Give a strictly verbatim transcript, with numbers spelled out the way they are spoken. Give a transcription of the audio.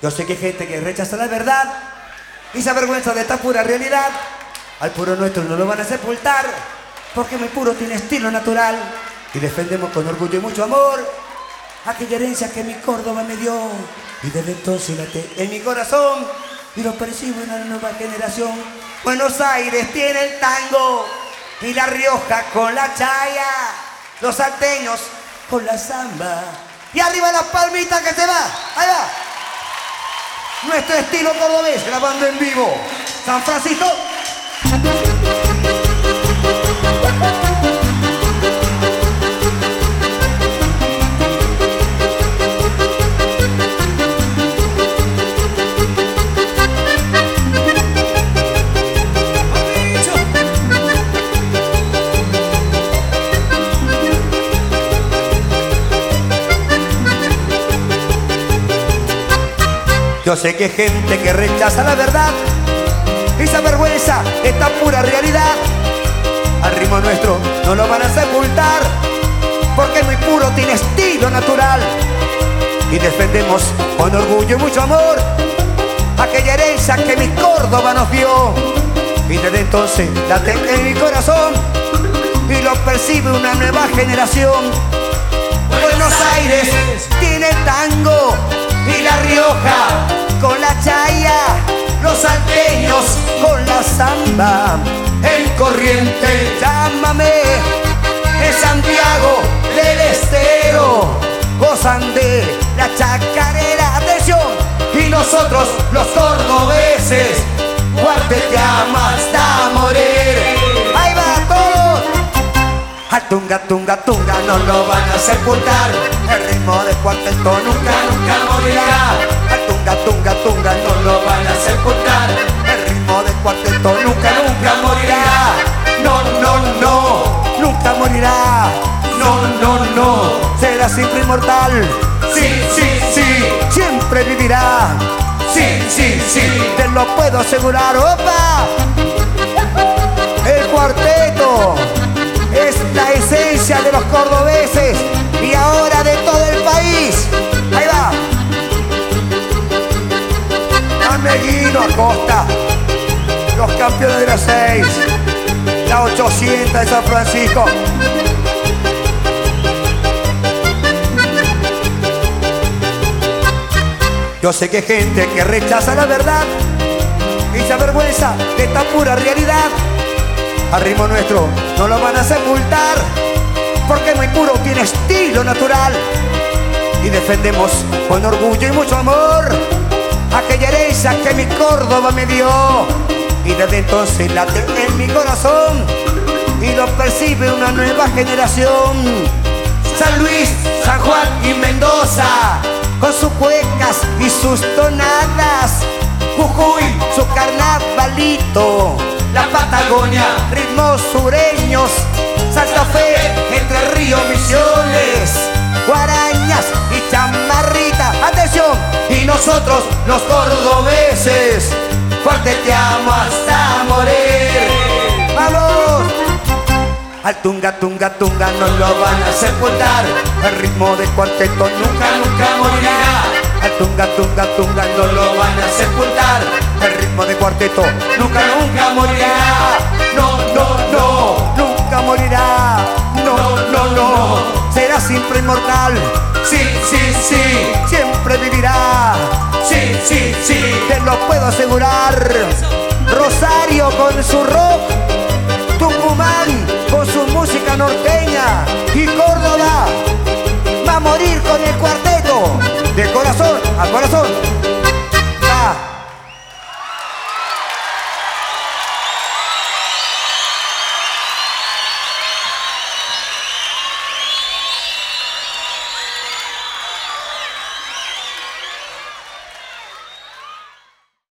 Yo sé que hay gente que rechaza la verdad y se avergüenza de esta pura realidad. Al puro nuestro no lo van a sepultar, porque mi puro tiene estilo natural. Y defendemos con orgullo y mucho amor aquella herencia que mi Córdoba me dio. Y desde entonces late en mi corazón y lo percibo en una nueva generación. Buenos Aires tiene el tango y La Rioja con la chaya, los salteños con la samba. Y arriba las palmitas que se va, ahí va. Nuestro estilo cordobés, grabando en vivo. San Francisco. Yo sé que hay gente que rechaza la verdad y se avergüenza de esta pura realidad. Al ritmo nuestro no lo van a sepultar, porque muy puro tiene estilo natural. Y defendemos con orgullo y mucho amor aquella herencia que mi Córdoba nos dio. Y desde entonces la tengo en mi corazón y lo percibe una nueva generación. Buenos Aires tiene tango y La Rioja con la chaya, los salteños con la samba. En Corrientes, llámame, en Santiago del Estero gozan de la chacarera, atención. Y nosotros los cordobeses cuarteteamos hasta morir. Ahí va todos. Al tunga, tunga, tunga no lo van a sepultar. El ritmo de cuarteto nunca, nunca morirá. Al tunga, tunga, tunga no lo van a sepultar. El ritmo de cuarteto nunca, nunca morirá. No, no, no, nunca morirá. No, no, no, será siempre inmortal. Sí, sí, sí, siempre vivirá. Sí, sí, sí, te lo puedo asegurar. ¡Opa! El cuarteto es la esencia de los cordobeses y ahora de todo el país. Ahí va. Ameguino Acosta, los campeones de la seis, la ochocientos de San Francisco. Yo sé que hay gente que rechaza la verdad y se avergüenza de esta pura realidad. Al ritmo nuestro no lo van a sepultar, porque muy puro tiene estilo natural. Y defendemos con orgullo y mucho amor aquella herencia que mi Córdoba me dio. Y desde entonces late en mi corazón y lo percibe una nueva generación. San Luis, San Juan y Mendoza con sus cuecas y sus tonadas. Jujuy, su carnavalito. La Patagonia, ritmos sureños. Santa Fe, Entre Ríos, Misiones, guarañas y chamarrita. Atención, y nosotros los cordobeses cuarteteamos hasta morir. ¡Vamos! Al tunga, tunga, tunga no lo van a sepultar. El ritmo de cuarteto nunca, nunca morirá. Al tunga, tunga, tunga no lo van a sepultar. El ritmo de cuarteto nunca, nunca morirá. No, no, no, nunca morirá. No, no, no, será siempre inmortal. Sí, sí, sí, siempre vivirá. Sí, sí, sí, te lo puedo asegurar. Rosario con su rock, Tucumán con su música norteña y Córdoba va a morir con el cuarteto de corazón a corazón.